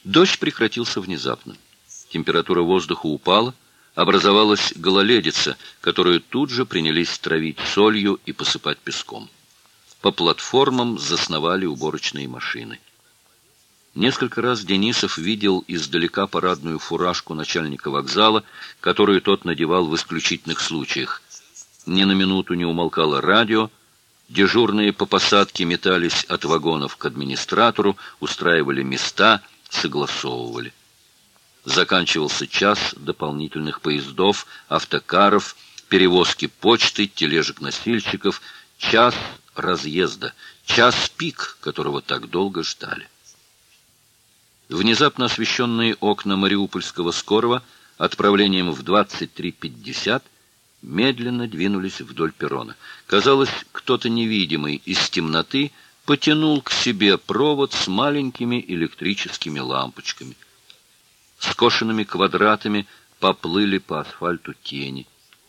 Дождь прекратился внезапно. Температура воздуха упала, образовалась гололедица, которую тут же принялись травить солью и посыпать песком. По платформам засновали уборочные машины. Несколько раз Денисов видел издалека парадную фуражку начальника вокзала, которую тот надевал в исключительных случаях. Ни на минуту не умолкало радио, дежурные по посадке метались от вагонов к администратору, устраивали места, согласовывали. Заканчивался час дополнительных поездов, автокаров, перевозки почты, тележек-носильщиков, час разъезда, час пик, которого так долго ждали. Внезапно освещенные окна Мариупольского скорого отправлением в 23:50 медленно двинулись вдоль перрона. Казалось, кто-то невидимый из темноты потянул к себе провод с маленькими электрическими лампочками. Скошенными квадратами поплыли по асфальту тени.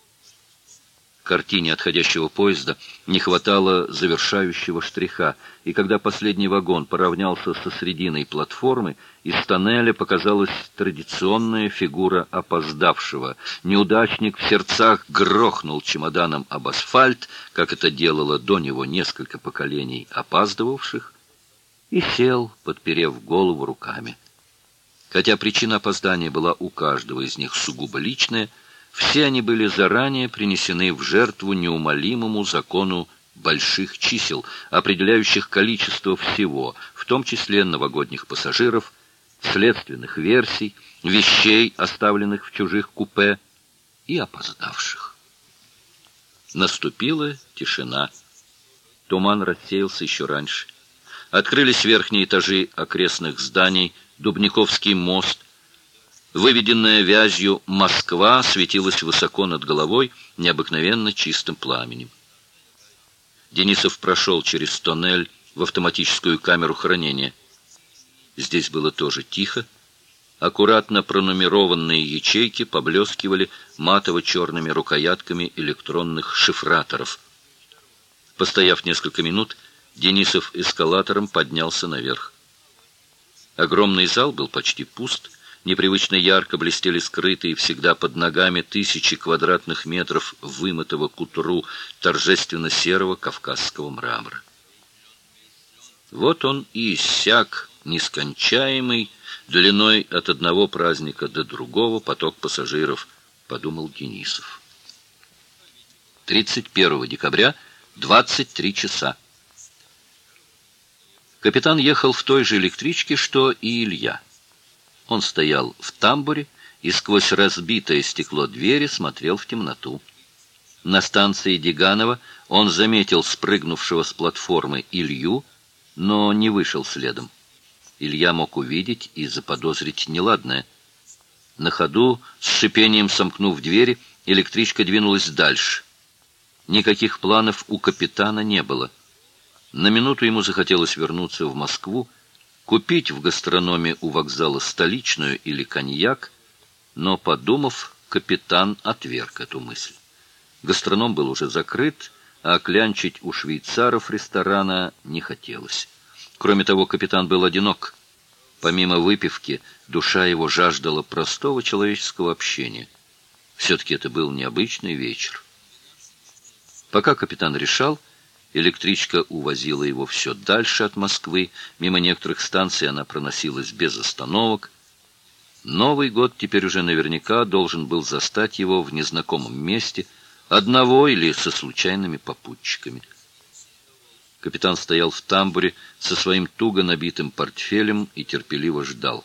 Картине отходящего поезда не хватало завершающего штриха, и когда последний вагон поравнялся со срединой платформы, из тоннеля показалась традиционная фигура опоздавшего. Неудачник в сердцах грохнул чемоданом об асфальт, как это делало до него несколько поколений опаздывавших, и сел, подперев голову руками. Хотя причина опоздания была у каждого из них сугубо личная, все они были заранее принесены в жертву неумолимому закону больших чисел, определяющих количество всего, в том числе новогодних пассажиров, следственных версий, вещей, оставленных в чужих купе, и опоздавших. Наступила тишина. Туман рассеялся еще раньше. Открылись верхние этажи окрестных зданий, Дубниковский мост. Выведенная вязью Москва светилась высоко над головой необыкновенно чистым пламенем. Денисов прошел через тоннель в автоматическую камеру хранения. Здесь было тоже тихо. Аккуратно пронумерованные ячейки поблескивали матово-черными рукоятками электронных шифраторов. Постояв несколько минут, Денисов эскалатором поднялся наверх. Огромный зал был почти пуст. Непривычно ярко блестели скрытые всегда под ногами тысячи квадратных метров вымытого к утру торжественно-серого кавказского мрамора. Вот он и иссяк нескончаемый, длиной от одного праздника до другого поток пассажиров, подумал Денисов. 31 декабря, 23 часа. Капитан ехал в той же электричке, что и Илья. Он стоял в тамбуре и сквозь разбитое стекло двери смотрел в темноту. На станции Деганова он заметил спрыгнувшего с платформы Илью, но не вышел следом. Илья мог увидеть и заподозрить неладное. На ходу, с шипением сомкнув двери, электричка двинулась дальше. Никаких планов у капитана не было. На минуту ему захотелось вернуться в Москву, купить в гастрономе у вокзала столичную или коньяк, но, подумав, капитан отверг эту мысль. Гастроном был уже закрыт, а клянчить у швейцаров ресторана не хотелось. Кроме того, капитан был одинок. Помимо выпивки, душа его жаждала простого человеческого общения. Все-таки это был необычный вечер. Пока капитан решал, электричка увозила его все дальше от Москвы, мимо некоторых станций она проносилась без остановок. Новый год теперь уже наверняка должен был застать его в незнакомом месте, одного или со случайными попутчиками. Капитан стоял в тамбуре со своим туго набитым портфелем и терпеливо ждал.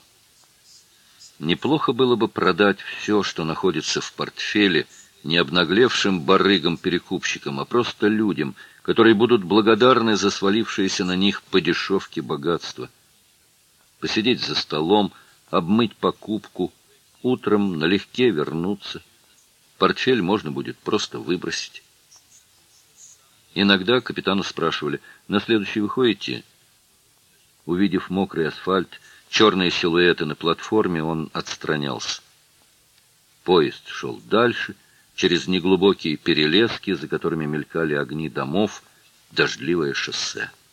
Неплохо было бы продать все, что находится в портфеле, не обнаглевшим барыгам-перекупщикам, а просто людям, которые будут благодарны за свалившееся на них по дешевке богатство. Посидеть за столом, обмыть покупку, утром налегке вернуться. Портфель можно будет просто выбросить. Иногда капитана спрашивали: «На следующий выходите?» Увидев мокрый асфальт, черные силуэты на платформе, он отстранялся. Поезд шел дальше, через неглубокие перелески, за которыми мелькали огни домов, дождливое шоссе.